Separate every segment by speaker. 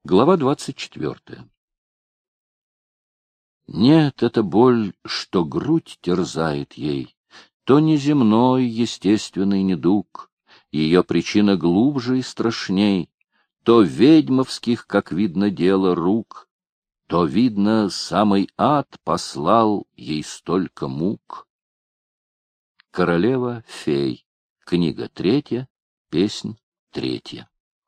Speaker 1: Глава 24. Нет, это боль, что грудь терзает ей, то неземной естественный недуг, ее причина глубже и страшней, то ведьмовских, как видно, дело рук, то, видно, самый ад послал ей столько мук. Королева-фей. Книга 3, песнь 3.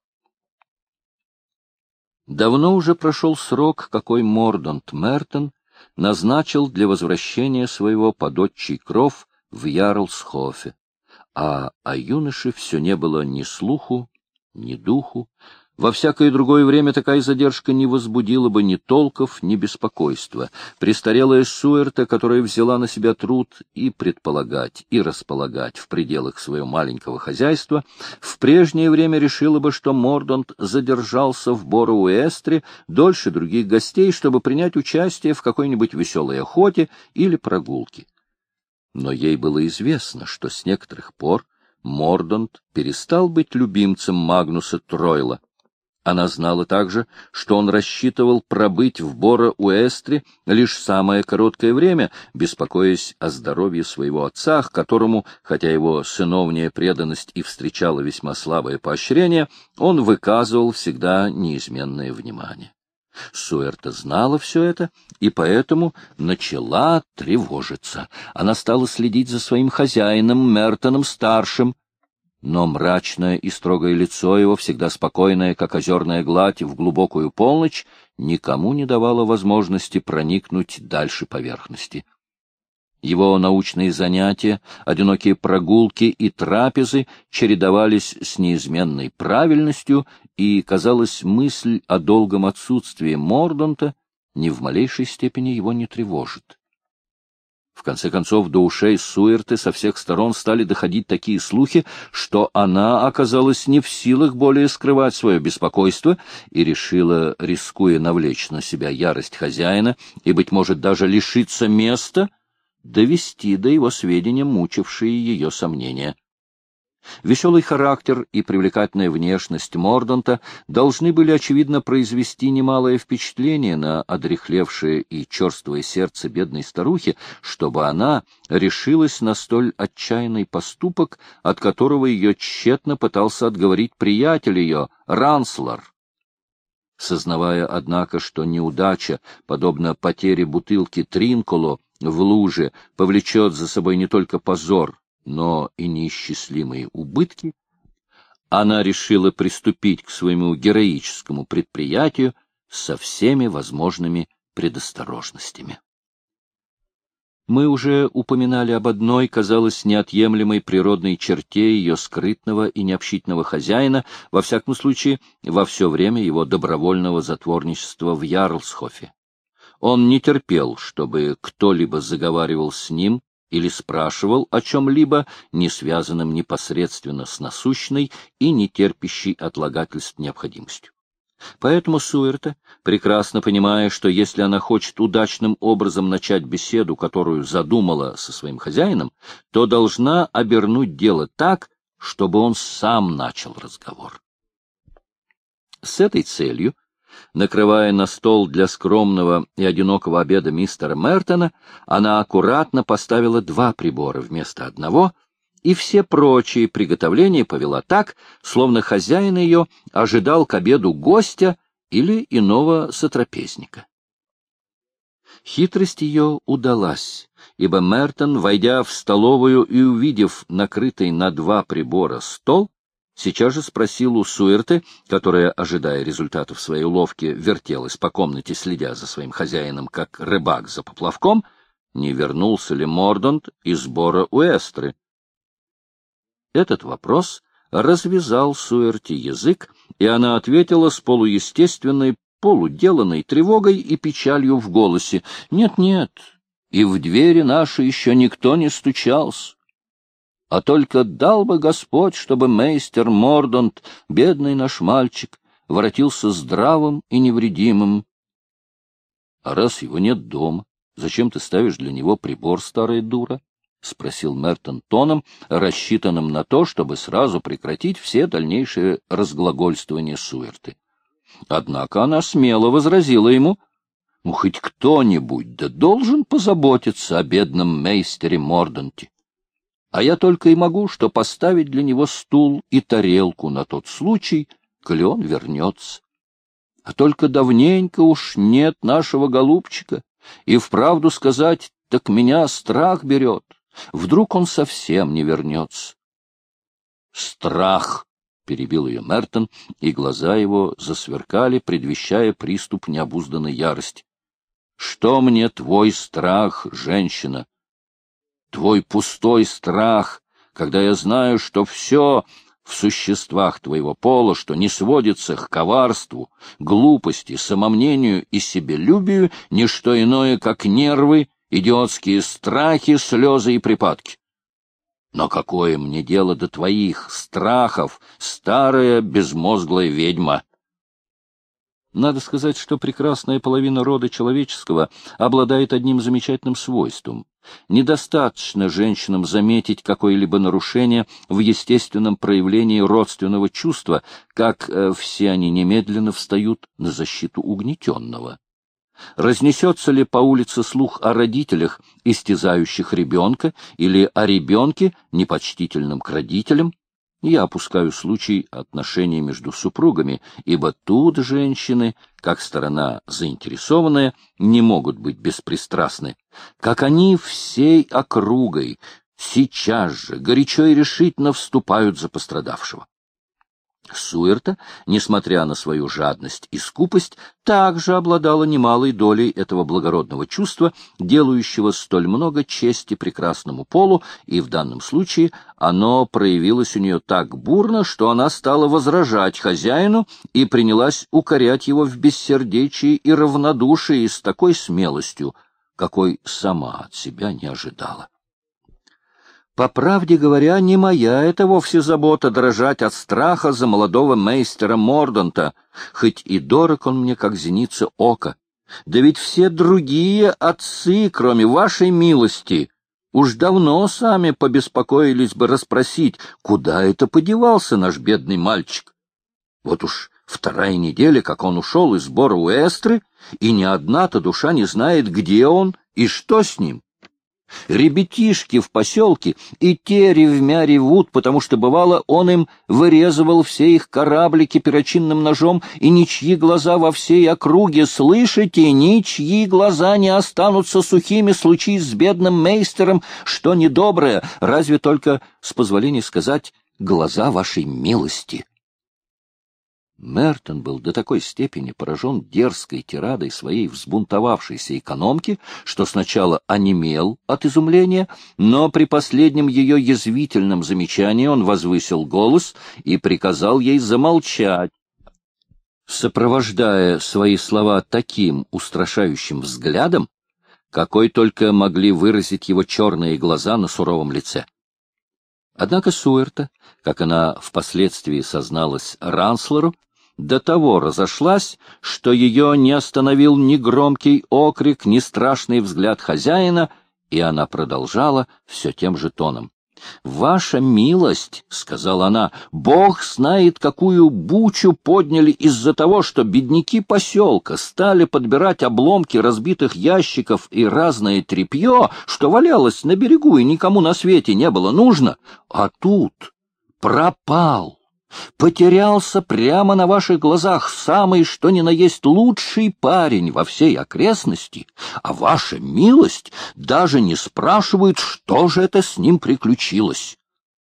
Speaker 1: Давно уже прошел срок, какой Мордонт Мертон назначил для возвращения своего под отчий кров в Ярлсхофе, а о юноше все не было ни слуху, ни духу. Во всякое другое время такая задержка не возбудила бы ни толков, ни беспокойства. Престарелая Суэрта, которая взяла на себя труд и предполагать, и располагать в пределах своего маленького хозяйства, в прежнее время решила бы, что Мордонт задержался в Боро-Уэстре дольше других гостей, чтобы принять участие в какой-нибудь веселой охоте или прогулке. Но ей было известно, что с некоторых пор Мордонт перестал быть любимцем Магнуса Тройла. Она знала также, что он рассчитывал пробыть в Боро-Уэстре лишь самое короткое время, беспокоясь о здоровье своего отца, к которому, хотя его сыновняя преданность и встречала весьма слабое поощрение, он выказывал всегда неизменное внимание. Суэрта знала все это и поэтому начала тревожиться. Она стала следить за своим хозяином Мертоном-старшим, но мрачное и строгое лицо его, всегда спокойное, как озерная гладь в глубокую полночь, никому не давало возможности проникнуть дальше поверхности. Его научные занятия, одинокие прогулки и трапезы чередовались с неизменной правильностью, и, казалось, мысль о долгом отсутствии Мордонта ни в малейшей степени его не тревожит. В конце концов, до ушей Суэрты со всех сторон стали доходить такие слухи, что она оказалась не в силах более скрывать свое беспокойство и решила, рискуя навлечь на себя ярость хозяина и, быть может, даже лишиться места, довести до его сведения мучившие ее сомнения. Веселый характер и привлекательная внешность Мордонта должны были, очевидно, произвести немалое впечатление на одряхлевшее и черствое сердце бедной старухи, чтобы она решилась на столь отчаянный поступок, от которого ее тщетно пытался отговорить приятель ее, Ранслар. Сознавая, однако, что неудача, подобно потере бутылки Тринколо в луже, повлечет за собой не только позор, но и неисчислимые убытки, она решила приступить к своему героическому предприятию со всеми возможными предосторожностями. Мы уже упоминали об одной, казалось, неотъемлемой природной черте ее скрытного и необщительного хозяина, во всяком случае, во все время его добровольного затворничества в Ярлсхофе. Он не терпел, чтобы кто-либо заговаривал с ним или спрашивал о чем-либо, не связанном непосредственно с насущной и не терпящей отлагательств необходимостью. Поэтому Суэрта, прекрасно понимая, что если она хочет удачным образом начать беседу, которую задумала со своим хозяином, то должна обернуть дело так, чтобы он сам начал разговор. С этой целью, накрывая на стол для скромного и одинокого обеда мистера Мертона, она аккуратно поставила 2 прибора вместо одного, и все прочие приготовления повела так, словно хозяин ее ожидал к обеду гостя или иного сотрапезника. Хитрость ее удалась, ибо Мертон, войдя в столовую и увидев накрытый на 2 прибора стол, сейчас же спросил у Суэрты, которая, ожидая результатов своей уловки, вертелась по комнате, следя за своим хозяином, как рыбак за поплавком, не вернулся ли Мордонт из Боро-Уэстры. Этот вопрос развязал Суэрте язык, и она ответила с полуестественной, полуделанной тревогой и печалью в голосе: «Нет-нет, и в двери наши еще никто не стучался. А только дал бы Господь, чтобы мейстер Мордонт, бедный наш мальчик, воротился здравым и невредимым». — А раз его нет дома, зачем ты ставишь для него прибор, старая дура? — спросил Мертон тоном, рассчитанным на то, чтобы сразу прекратить все дальнейшие разглагольствования Суэрты. Однако она смело возразила ему: «Ну, хоть кто-нибудь да должен позаботиться о бедном мейстере Морданте. А я только и могу что поставить для него стул и тарелку на тот случай, коли он вернется. А только давненько уж нет нашего голубчика, и вправду сказать, так меня страх берет. Вдруг он совсем не вернется». «Страх!» — перебил ее Мертон, и глаза его засверкали, предвещая приступ необузданной ярости. «Что мне твой страх, женщина? Твой пустой страх, когда я знаю, что все в существах твоего пола, что не сводится к коварству, глупости, самомнению и себелюбию, не что иное, как нервы, идиотские страхи, слезы и припадки. Но какое мне дело до твоих страхов, старая безмозглая ведьма?» Надо сказать, что прекрасная половина рода человеческого обладает одним замечательным свойством. Недостаточно женщинам заметить какое-либо нарушение в естественном проявлении родственного чувства, как все они немедленно встают на защиту угнетенного. Разнесется ли по улице слух о родителях, истязающих ребенка, или о ребенке, непочтительном к родителям? Я опускаю случай отношений между супругами, ибо тут женщины, как сторона заинтересованная, не могут быть беспристрастны. Как они всей округой сейчас же горячо и решительно вступают за пострадавшего. Суэрта, несмотря на свою жадность и скупость, также обладала немалой долей этого благородного чувства, делающего столь много чести прекрасному полу, и в данном случае оно проявилось у нее так бурно, что она стала возражать хозяину и принялась укорять его в бессердечии и равнодушии с такой смелостью, какой сама от себя не ожидала. По правде говоря, не моя это вовсе забота дрожать от страха за молодого мейстера Морданта, хоть и дорог он мне, как зеница ока. Да ведь все другие отцы, кроме вашей милости, уж давно сами побеспокоились бы расспросить, куда это подевался наш бедный мальчик. Вот уж вторая неделя, как он ушел из сбора Уэстры, и ни одна-то душа не знает, где он и что с ним. Ребятишки в поселке и те ревмя ревут, потому что, бывало, он им вырезывал все их кораблики перочинным ножом, и ничьи глаза во всей округе, слышите, ничьи глаза не останутся сухими, случись с бедным мейстером, что недоброе, разве только, с позволения сказать, глаза вашей милости. Мертон был до такой степени поражен дерзкой тирадой своей взбунтовавшейся экономки, что сначала онемел от изумления, но при последнем ее язвительном замечании он возвысил голос и приказал ей замолчать, сопровождая свои слова таким устрашающим взглядом, какой только могли выразить его черные глаза на суровом лице. Однако Суэрта, как она впоследствии созналась Ранслеру, до того разошлась, что ее не остановил ни громкий окрик, ни страшный взгляд хозяина, и она продолжала все тем же тоном. «Ваша милость, — сказала она, — Бог знает, какую бучу подняли из-за того, что бедняки поселка стали подбирать обломки разбитых ящиков и разное тряпье, что валялось на берегу и никому на свете не было нужно, а тут пропал. Потерялся прямо на ваших глазах самый что ни на есть лучший парень во всей окрестности, а ваша милость даже не спрашивает, что же это с ним приключилось».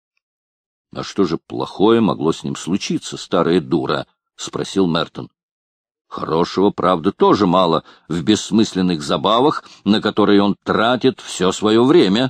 Speaker 1: — А что же плохое могло с ним случиться, старая дура? — спросил Мертон. — Хорошего, правда, тоже мало в бессмысленных забавах, на которые он тратит все свое время.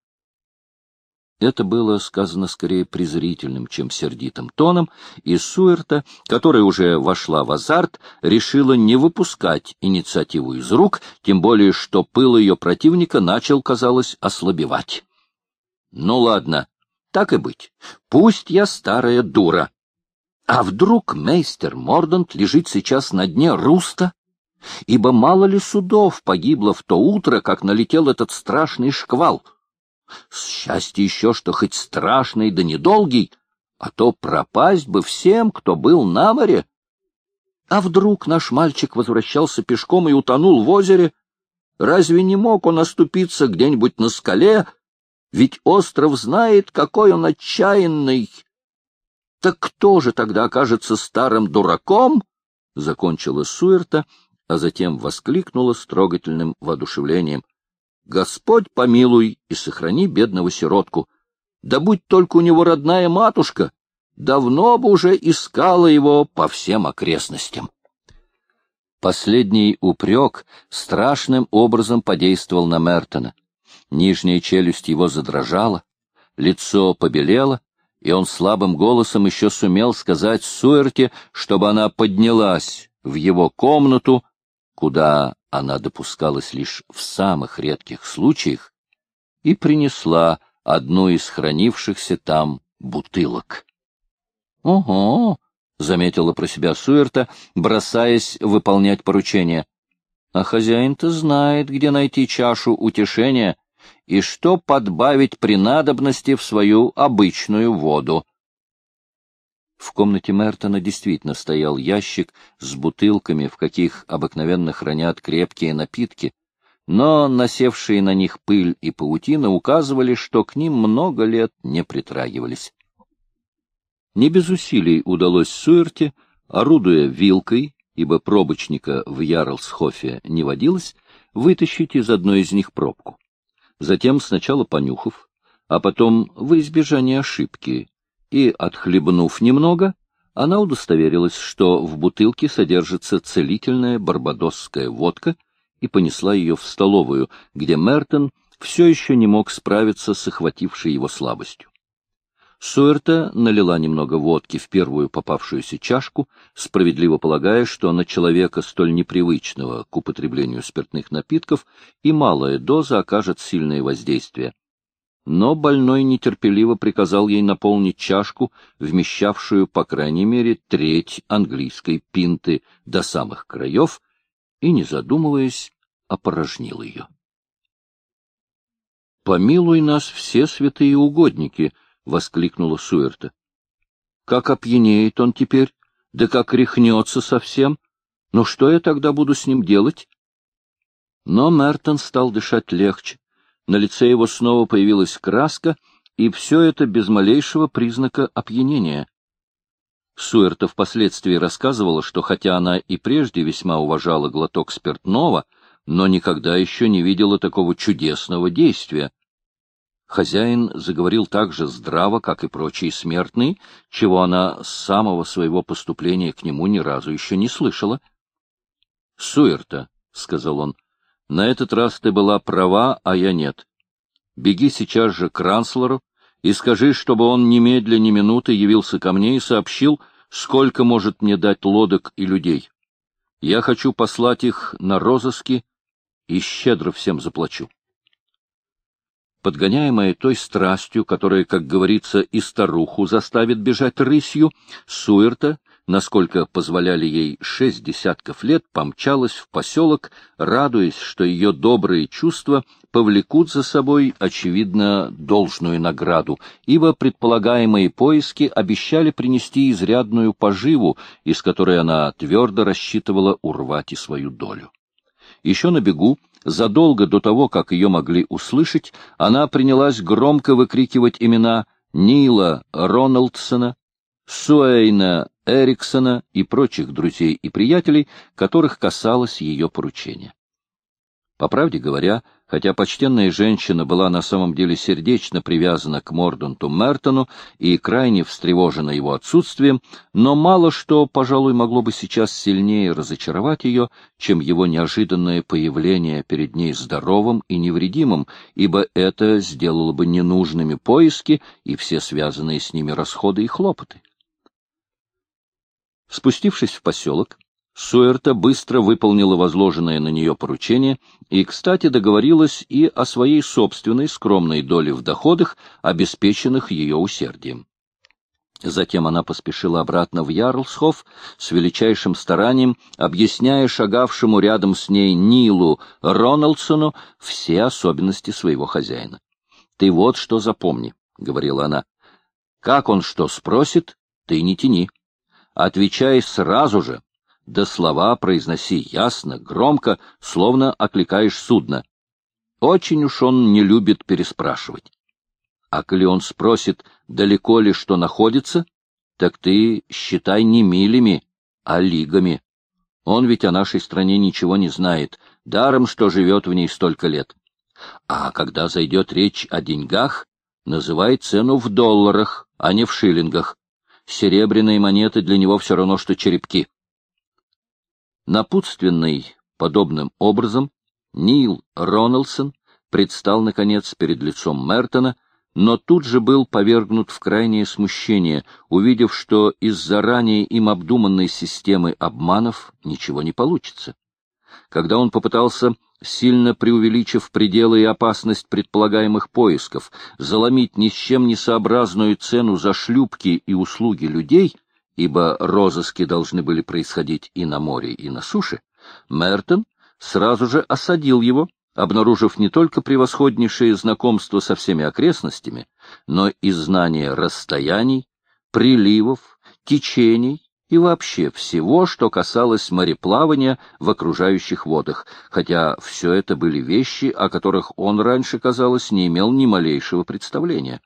Speaker 1: Это было сказано скорее презрительным, чем сердитым тоном, и Суэрта, которая уже вошла в азарт, решила не выпускать инициативу из рук, тем более что пыл ее противника начал, казалось, ослабевать. «Ну ладно, так и быть, пусть я старая дура. А вдруг мейстер Мордант лежит сейчас на дне руста? Ибо мало ли судов погибло в то утро, как налетел этот страшный шквал. Счастье еще, что хоть страшный да недолгий, а то пропасть бы всем, кто был на море. А вдруг наш мальчик возвращался пешком и утонул в озере? Разве не мог он оступиться где-нибудь на скале? Ведь остров знает, какой он отчаянный. Так кто же тогда окажется старым дураком? — закончила Суэрта, а затем воскликнула с трогательным воодушевлением. — Господь помилуй и сохрани бедного сиротку. Да будь только у него родная матушка, давно бы уже искала его по всем окрестностям. Последний упрек страшным образом подействовал на Мертона. Нижняя челюсть его задрожала, лицо побелело, и он слабым голосом еще сумел сказать Суэрте, чтобы она поднялась в его комнату, куда она допускалась лишь в самых редких случаях, и принесла одну из хранившихся там бутылок. — Ого! — заметила про себя Суэрта, бросаясь выполнять поручение. — А хозяин-то знает, где найти чашу утешения и что подбавить при надобности в свою обычную воду. В комнате Мертона действительно стоял ящик с бутылками, в каких обыкновенно хранят крепкие напитки, но насевшие на них пыль и паутина указывали, что к ним много лет не притрагивались. Не без усилий удалось Суэрте, орудуя вилкой, ибо пробочника в Ярлсхофе не водилось, вытащить из одной из них пробку. Затем, сначала понюхав, а потом, во избежание ошибки, и отхлебнув немного, она удостоверилась, что в бутылке содержится целительная барбадосская водка, и понесла ее в столовую, где Мертон все еще не мог справиться с охватившей его слабостью. Суэрта налила немного водки в первую попавшуюся чашку, справедливо полагая, что на человека столь непривычного к употреблению спиртных напитков и малая доза окажет сильное воздействие. Но больной нетерпеливо приказал ей наполнить чашку, вмещавшую, по крайней мере, треть английской пинты до самых краев, и, не задумываясь, опорожнил ее. — Помилуй нас все святые угодники! — воскликнула Суэрта. — Как опьянеет он теперь, да как рехнется совсем! Ну что я тогда буду с ним делать? Но Мертон стал дышать легче, на лице его снова появилась краска, и все это без малейшего признака опьянения. Суэрта впоследствии рассказывала, что хотя она и прежде весьма уважала глоток спиртного, но никогда еще не видела такого чудесного действия. Хозяин заговорил так же здраво, как и прочие смертные, чего она с самого своего поступления к нему ни разу еще не слышала. — Суэрта, — сказал он, — на этот раз ты была права, а я нет. Беги сейчас же к Ранслору и скажи, чтобы он немедля ни минуты явился ко мне и сообщил, сколько может мне дать лодок и людей. Я хочу послать их на розыски и щедро всем заплачу. Подгоняемая той страстью, которая, как говорится, и старуху заставит бежать рысью, Суэрта, насколько позволяли ей 6 десятков лет, помчалась в поселок, радуясь, что ее добрые чувства повлекут за собой, очевидно, должную награду, ибо предполагаемые поиски обещали принести изрядную поживу, из которой она твердо рассчитывала урвать и свою долю. Еще на бегу, задолго до того, как ее могли услышать, она принялась громко выкрикивать имена Нила Роналдсона, Суэйна Эриксона и прочих друзей и приятелей, которых касалось ее поручения. По правде говоря, хотя почтенная женщина была на самом деле сердечно привязана к Мордонту Мертону и крайне встревожена его отсутствием, но мало что, пожалуй, могло бы сейчас сильнее разочаровать ее, чем его неожиданное появление перед ней здоровым и невредимым, ибо это сделало бы ненужными поиски и все связанные с ними расходы и хлопоты. Спустившись в поселок, Суэрта быстро выполнила возложенное на нее поручение и, кстати, договорилась и о своей собственной скромной доле в доходах, обеспеченных ее усердием. Затем она поспешила обратно в Ярлсхоф с величайшим старанием, объясняя шагавшему рядом с ней Нилу Роналдсону все особенности своего хозяина. — Ты вот что запомни, — говорила она. — Как он что спросит, ты не тяни. Отвечай сразу же. да слова произноси ясно, громко, словно окликаешь судно. Очень уж он не любит переспрашивать. А коли он спросит, далеко ли что находится, так ты считай не милями, а лигами. Он ведь о нашей стране ничего не знает, даром, что живет в ней столько лет. А когда зайдет речь о деньгах, называй цену в долларах, а не в шиллингах. Серебряные монеты для него все равно, что черепки. Напутственный подобным образом, Нил Рональдсон предстал, наконец, перед лицом Мертона, но тут же был повергнут в крайнее смущение, увидев, что из-за ранее им обдуманной системы обманов ничего не получится. Когда он попытался, сильно преувеличив пределы и опасность предполагаемых поисков, заломить ни с чем не сообразную цену за шлюпки и услуги людей, ибо розыски должны были происходить и на море, и на суше, Мертон сразу же осадил его, обнаружив не только превосходнейшее знакомство со всеми окрестностями, но и знание расстояний, приливов, течений и вообще всего, что касалось мореплавания в окружающих водах, хотя все это были вещи, о которых он раньше, казалось, не имел ни малейшего представления.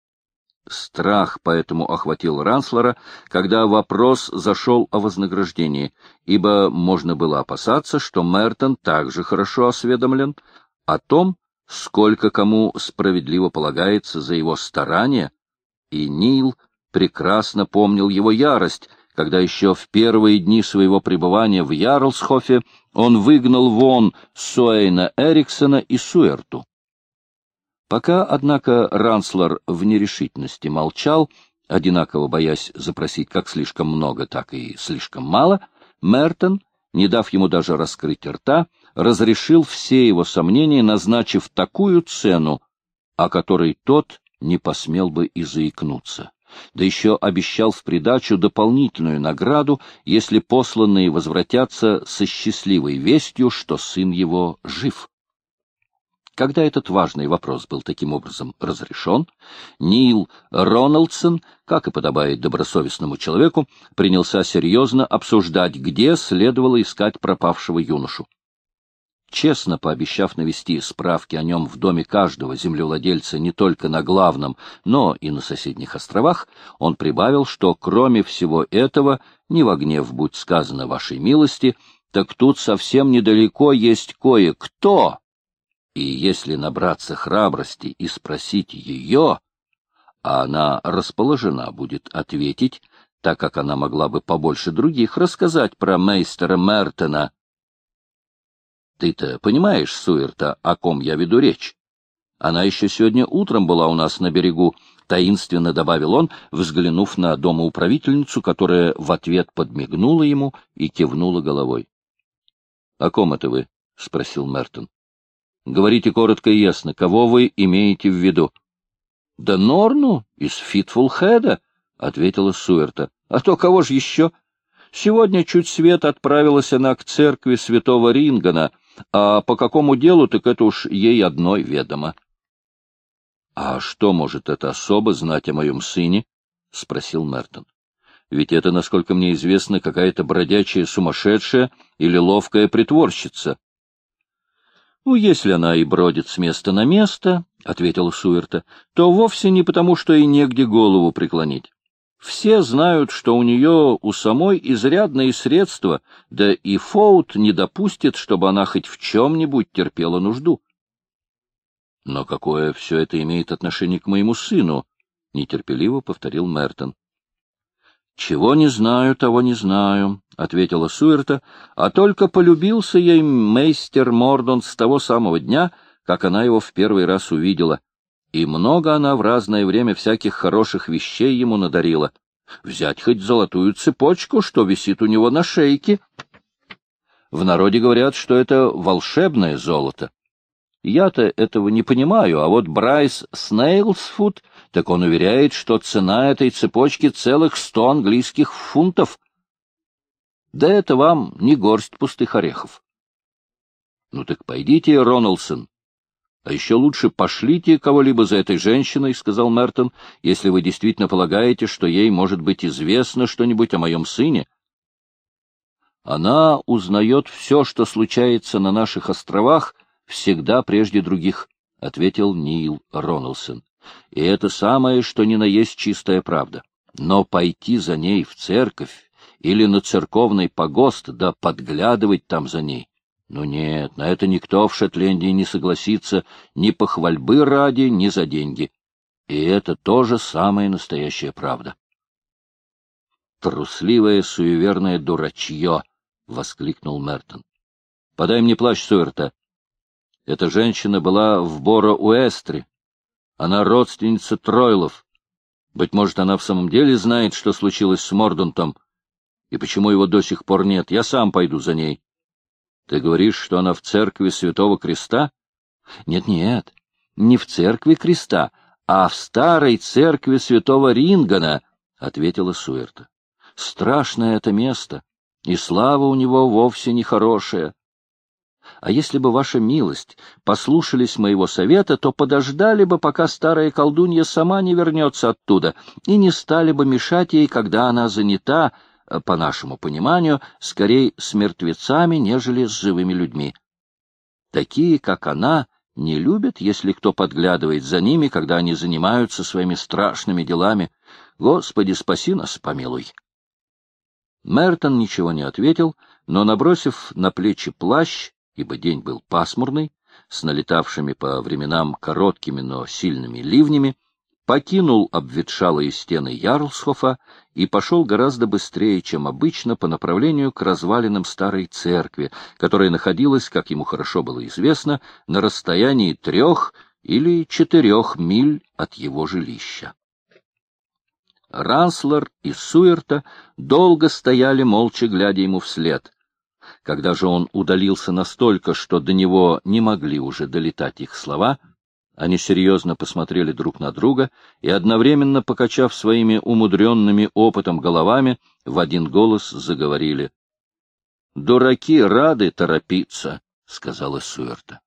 Speaker 1: Страх поэтому охватил Ранслера, когда вопрос зашел о вознаграждении, ибо можно было опасаться, что Мертон также хорошо осведомлен о том, сколько кому справедливо полагается за его старания, и Нил прекрасно помнил его ярость, когда еще в первые дни своего пребывания в Ярлсхофе он выгнал вон Суэйна Эриксона и Суэрту. Пока, однако, Ранслер в нерешительности молчал, одинаково боясь запросить как слишком много, так и слишком мало, Мертон, не дав ему даже раскрыть рта, разрешил все его сомнения, назначив такую цену, о которой тот не посмел бы и заикнуться. Да еще обещал в придачу дополнительную награду, если посланные возвратятся со счастливой вестью, что сын его жив. Когда этот важный вопрос был таким образом разрешен, Нил Рональдсон, как и подобает добросовестному человеку, принялся серьезно обсуждать, где следовало искать пропавшего юношу. Честно пообещав навести справки о нем в доме каждого землевладельца не только на главном, но и на соседних островах, он прибавил, что кроме всего этого, не во гнев будь сказано вашей милости, так тут совсем недалеко есть кое-кто. И если набраться храбрости и спросить ее, а она расположена будет ответить, так как она могла бы побольше других рассказать про мейстера Мертона. Ты-то понимаешь, Суэрта, о ком я веду речь? Она еще сегодня утром была у нас на берегу, — таинственно добавил он, взглянув на домоуправительницу, которая в ответ подмигнула ему и кивнула головой. — О ком это вы? — спросил Мертон. — Говорите коротко и ясно, кого вы имеете в виду? — Да Норну из Фитфулхеда, — ответила Суэрта. — А то кого же еще? Сегодня чуть свет отправилась она к церкви святого Рингана, а по какому делу, так это уж ей одной ведомо. — А что может эта особа знать о моем сыне? — спросил Мертон. — Ведь это, насколько мне известно, какая-то бродячая сумасшедшая или ловкая притворщица. — Ну, если она и бродит с места на место, — ответила Суэрта, — то вовсе не потому, что ей негде голову преклонить. Все знают, что у нее у самой изрядные средства, да и Фоут не допустит, чтобы она хоть в чем-нибудь терпела нужду. — Но какое все это имеет отношение к моему сыну? — нетерпеливо повторил Мертон. — Чего не знаю, того не знаю, — ответила Суэрта, — а только полюбился ей мейстер Мордон с того самого дня, как она его в первый раз увидела. И много она в разное время всяких хороших вещей ему надарила. Взять хоть золотую цепочку, что висит у него на шейке. В народе говорят, что это волшебное золото. Я-то этого не понимаю, а вот Брайс Снейлсфуд, так он уверяет, что цена этой цепочки целых 100 английских фунтов. Да это вам не горсть пустых орехов. Ну так пойдите, Рональдсон. А еще лучше пошлите кого-либо за этой женщиной, — сказал Мертон, — если вы действительно полагаете, что ей может быть известно что-нибудь о моем сыне. Она узнает все, что случается на наших островах, всегда прежде других, — ответил Нил Роналдсон. И это самое, что ни на есть чистая правда. Но пойти за ней в церковь или на церковный погост, да подглядывать там за ней, ну нет, на это никто в Шотландии не согласится ни похвальбы ради, ни за деньги. И это тоже самая настоящая правда. «Трусливое, суеверное дурачье!» — воскликнул Мертон. — Подай мне плащ Суэрта. Эта женщина была в Боро-Уэстре. Она родственница Тройлов. Быть может, она в самом деле знает, что случилось с Мордантом, и почему его до сих пор нет. Я сам пойду за ней. Ты говоришь, что она в церкви Святого Креста? Нет, не в церкви Креста, а в старой церкви Святого Рингана, — ответила Суэрта. — Страшное это место, и слава у него вовсе не хорошая. А если бы, ваша милость, послушались моего совета, то подождали бы, пока старая колдунья сама не вернется оттуда, и не стали бы мешать ей, когда она занята, по нашему пониманию, скорее с мертвецами, нежели с живыми людьми. Такие, как она, не любят, если кто подглядывает за ними, когда они занимаются своими страшными делами. Господи, спаси нас, помилуй. Мертон ничего не ответил, но, набросив на плечи плащ, ибо день был пасмурный, с налетавшими по временам короткими, но сильными ливнями, покинул обветшалые стены Ярлсхофа и пошел гораздо быстрее, чем обычно, по направлению к развалинам старой церкви, которая находилась, как ему хорошо было известно, на расстоянии 3 или 4 миль от его жилища. Ранслер и Суэрта долго стояли, молча глядя ему вслед. Когда же он удалился настолько, что до него не могли уже долетать их слова, они серьезно посмотрели друг на друга и, одновременно покачав своими умудренными опытом головами, в один голос заговорили. — Дураки рады торопиться, — сказала Суэрта.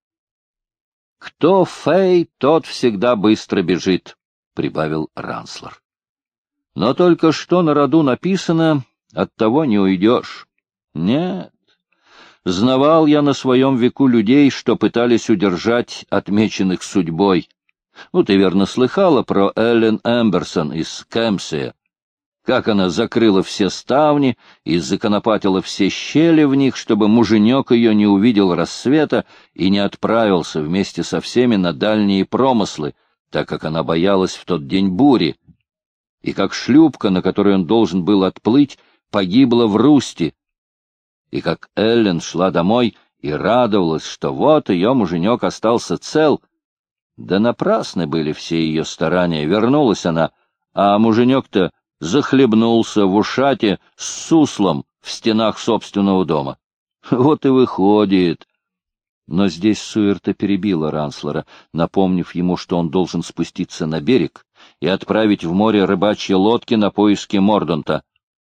Speaker 1: — Кто фей, тот всегда быстро бежит, — прибавил Ранслер. — Но только что на роду написано, от того не уйдешь. Нет, знавал я на своем веку людей, что пытались удержать отмеченных судьбой. Ну, ты верно слыхала про Эллен Эмберсон из Кэмпсия, как она закрыла все ставни и законопатила все щели в них, чтобы муженек ее не увидел рассвета и не отправился вместе со всеми на дальние промыслы, так как она боялась в тот день бури, и как шлюпка, на которой он должен был отплыть, погибла в Русти, и как Эллен шла домой и радовалась, что вот ее муженек остался цел. Да напрасны были все ее старания, вернулась она, а муженек-то захлебнулся в ушате с суслом в стенах собственного дома. Вот и выходит. Но здесь Суэрта перебила Ранслера, напомнив ему, что он должен спуститься на берег и отправить в море рыбачьи лодки на поиски Морданта.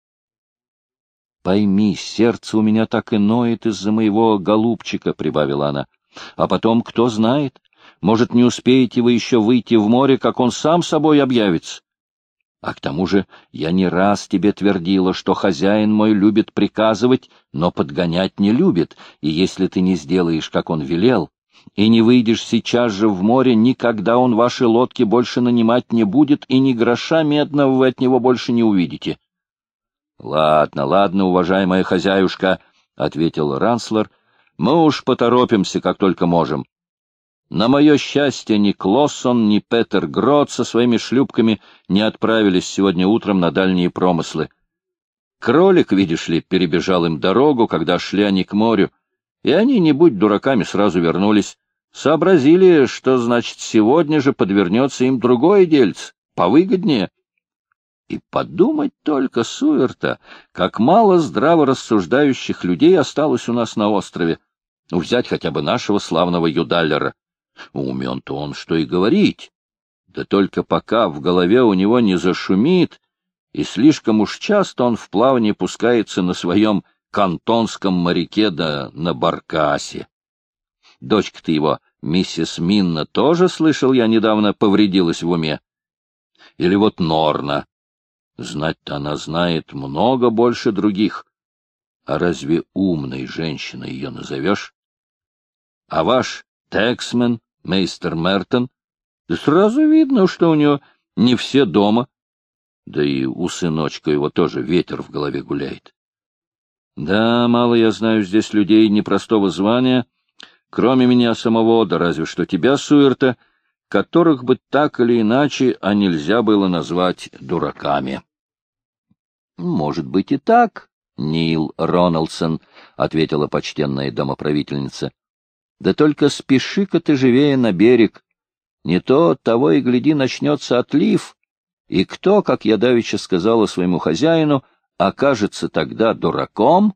Speaker 1: «Пойми, сердце у меня так и ноет из-за моего голубчика», — прибавила она. «А потом, кто знает, может, не успеете вы еще выйти в море, как он сам собой объявится. А к тому же я не раз тебе твердила, что хозяин мой любит приказывать, но подгонять не любит, и если ты не сделаешь, как он велел, и не выйдешь сейчас же в море, никогда он ваши лодки больше нанимать не будет, и ни гроша медного вы от него больше не увидите». — Ладно, уважаемая хозяюшка, — ответил Ранслер, — мы уж поторопимся, как только можем. На мое счастье, ни Клоссон, ни Петер Грот со своими шлюпками не отправились сегодня утром на дальние промыслы. Кролик, видишь ли, перебежал им дорогу, когда шли они к морю, и они, не будь дураками, сразу вернулись. Сообразили, что, значит, сегодня же подвернется им другое дельце, повыгоднее. И подумать только, Суэрта, как мало здраво рассуждающих людей осталось у нас на острове. Взять хотя бы нашего славного Юдаллера. Умен-то он, что и говорить. Да только пока в голове у него не зашумит, и слишком уж часто он в плавание пускается на своем кантонском моряке да на баркасе. Дочка-то его, миссис Минна, тоже, слышал я, недавно повредилась в уме. Или вот Норна. Знать-то она знает много больше других. А разве умной женщиной ее назовешь? А ваш Тексмен, мейстер Мертон, да сразу видно, что у него не все дома. Да и у сыночка его тоже ветер в голове гуляет. Да, мало я знаю здесь людей непростого звания, кроме меня самого, да разве что тебя, Суэрта, которых бы так или иначе, а нельзя было назвать дураками. — Может быть и так, Нил Роналдсон, — ответила почтенная домоправительница. — Да только спеши-ка ты живее на берег. Не то того и гляди начнется отлив, и кто, как я давеча сказала своему хозяину, окажется тогда дураком,